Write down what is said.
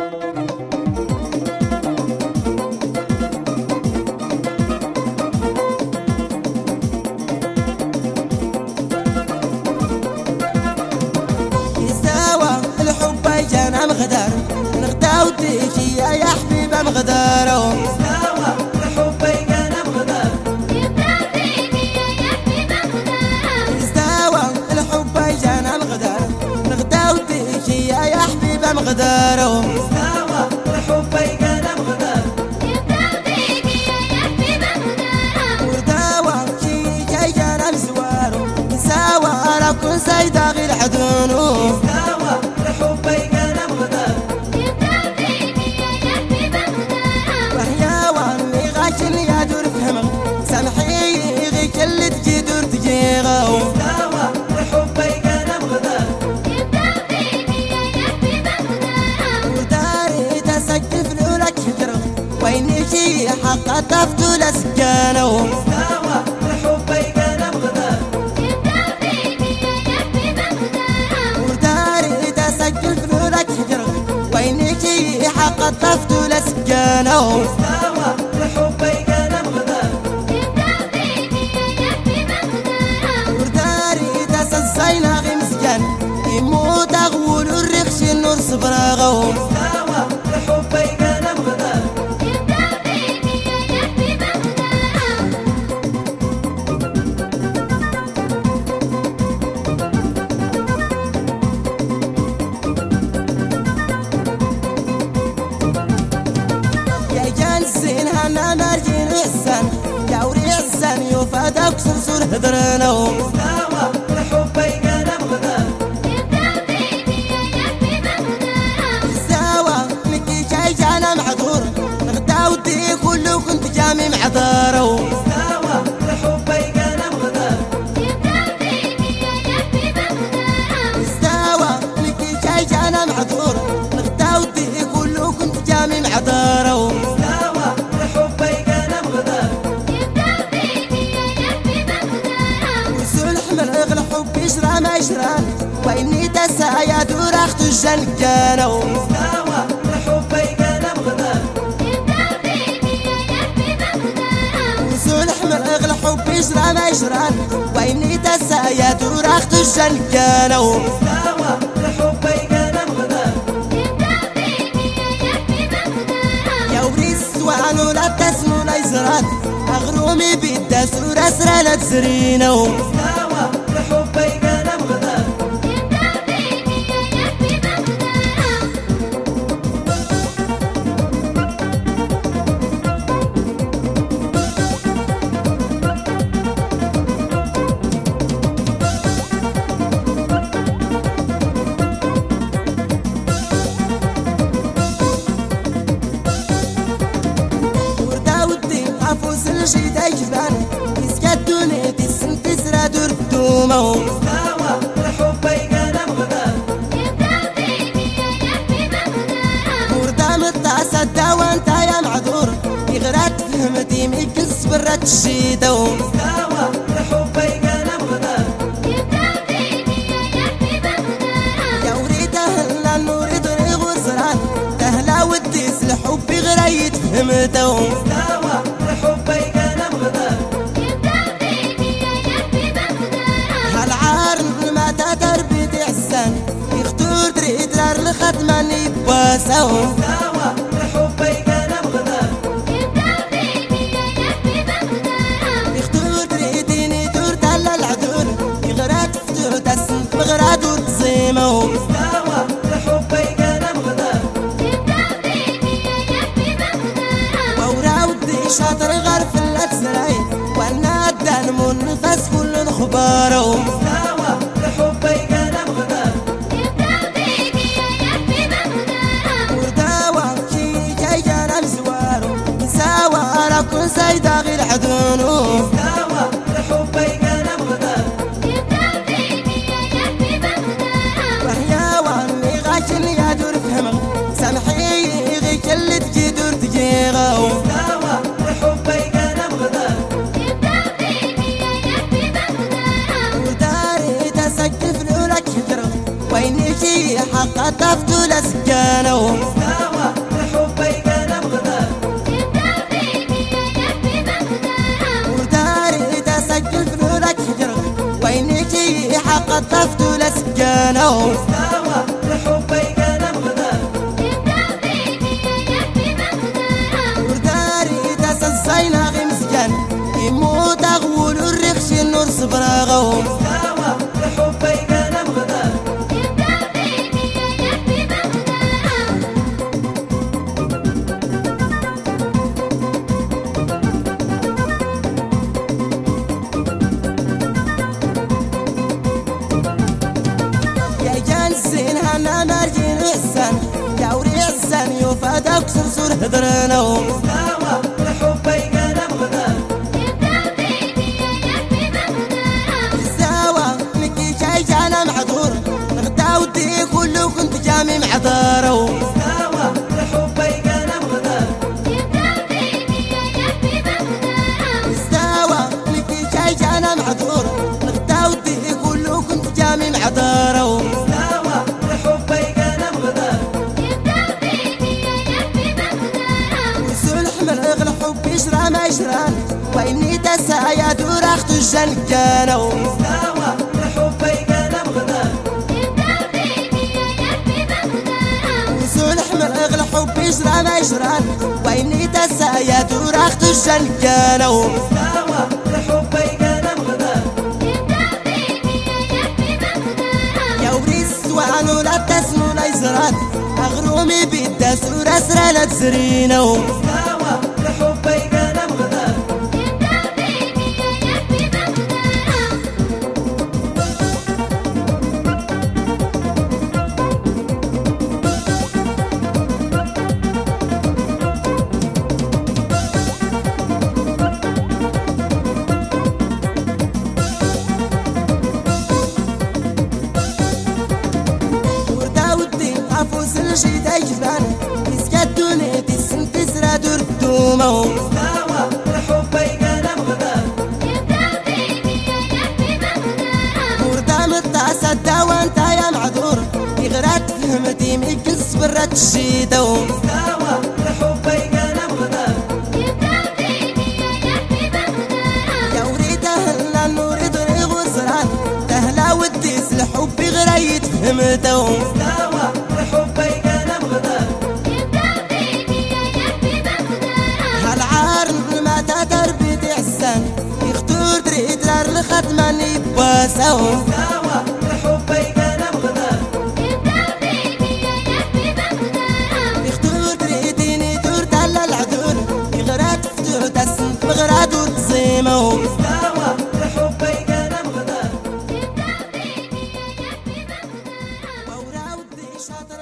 مغدار نغداو تيجي يا حبيبة مغدارو يستوى الحب يجانا مغدار يستوى الحب يجانا مغدار نغداو تيجي يا حبيبة مغدارو يستوى الحب يجانا مغدار ورداوى شي جاي جانا مزوارو يساوى راكون زايدة غير حدونو يستوى الحب يجانا مغدار يا دور فهمك سامحي غي كل تجي دور تجيغو يستوى الحب يجانا مغدار وداري تسقف لولك هجرة وين شي حقا تفتو لسكانو يستوى الحب يجانا مغدار وداري تسقف لولك هجرة وين شي حقا تفتو لسكانو يستوى الحب يجانا مغدار وداري تسسينا غي مسكان يموت اغول الرخش النور صبراغو يستوى الحب يجانا مغدار زين هنا مرجين عزان يا وري عزان يوفادك سرسور هدرنو يستوى الحب يجانا مغدار يساوى مكي جاي جانا معذور نغداو دي كله كنت جامي معذارو يستوى الحب يجانا مغدار يساوى مكي جاي جانا معذور نغداو دي كله كنت جامي معذارو الحب يجانا مغدار وسول حمل اغلى حب يشرى ما يشرى وإني تسا يا دور اختو الجن كانوا يستوى الحب يجانا مغدار وسول حمل اغلى حب يشرى ما يشرى وإني تسا يا دور اختو الجن كانوا يستوى الحب يجانا مغدار يا وريس وعنو لا تسمو لا يزرات أغرومي بالدسور أسرى لا تسرينو يستوى الحب يجانا مغدار عفوس الشي دايجبان يسكتوني تسن تسرى دور الدومو يستوى الحب يجانا مغدار وردام الطاسة داوى انت يا معذور يغرات فهمتي ميكس برات الشيدو يستوى الحب يجانا مغدار يا وريت اهلا نوري طريق وزران تهلا وديس الحب غرايت فهمتو يستوى الحب يجانا مغدار هالعار ما تتربيت عسان يختور تريد لار الخدمان يباسو يستوى الحب يجانا مغدار يختور تريديني دور تلا العدول يغرات فتور تسنت مغرات وتصيمو يستوى الحب يجانا مغدار وراودي شاطر غرف الاتسراي وانا الدان منفس كل الخبارو يستوى الحب يجانا مغدار ورداوى شي جاي جانا مزوارو يساوى راكون زايدة غير حدونو يستوى الحب يجانا مغدار وحياوى مي غاشن يا دور فهمك سامحي غي كل تجي دور تجيغو يستوى الحب يجانا مغدار وداري تسقف لولك هجرة وين شي حقا تفتو لسكانو يستوى جانا استوى لحبك انا مغدار ورداري تسسينا غي مسكان يموت اغول الرخش النور صبراغو استوى لحبك انا مغدار يا جانسين هنا مرجين عسان يا وري عسان يوفادك سرسور هدرنا استوى لحبك انا مغدار الزاوة نكي جاي جانا معذور غدا ودي كله كنت جامي معذارو استوى لحبك انا مغدار الزاوة نكي جاي جانا معذور غدا ودي كله كنت جامي معذارو استوى لحبك انا مغدار وسول حمل اغلى حب يشرى ما يشران وإني تسايا دور اختو الجنكانو استوى لحبك انا مغدار وسول حمل اغلى حب يشرى ما يشران وإني تسايا دور اختو الجنكانو استوى لحبك انا مغدار يا وريس وعنو لا تسمو لا يزران اغرومي بيدا سورة سرا لا تسرينو استوى لحبك انا مغدار وردا ودي عفوس الجيدا يجبان يسكتوني تسن تسرا دور الدومو استوى لحبك انا مغدار وردا متعسى الدوا انت يا معذور يغرات فهمتي ميكس برات الشيدو استوى لحبك انا مغدار يا وريد اهلا نوريد ريغ وزران تهلا ودي الحب غرايت فهمتو استوى لحبك انا مغدار هالعار ما تتربيت عسان يختور دريد لار الخدماني بواسو استوى لحبك انا مغدار يختور دريديني دور دل العدول يغرات فتور تسنت مغرات وتصيمو استوى لحبك انا مغدار وورا ودي شاطر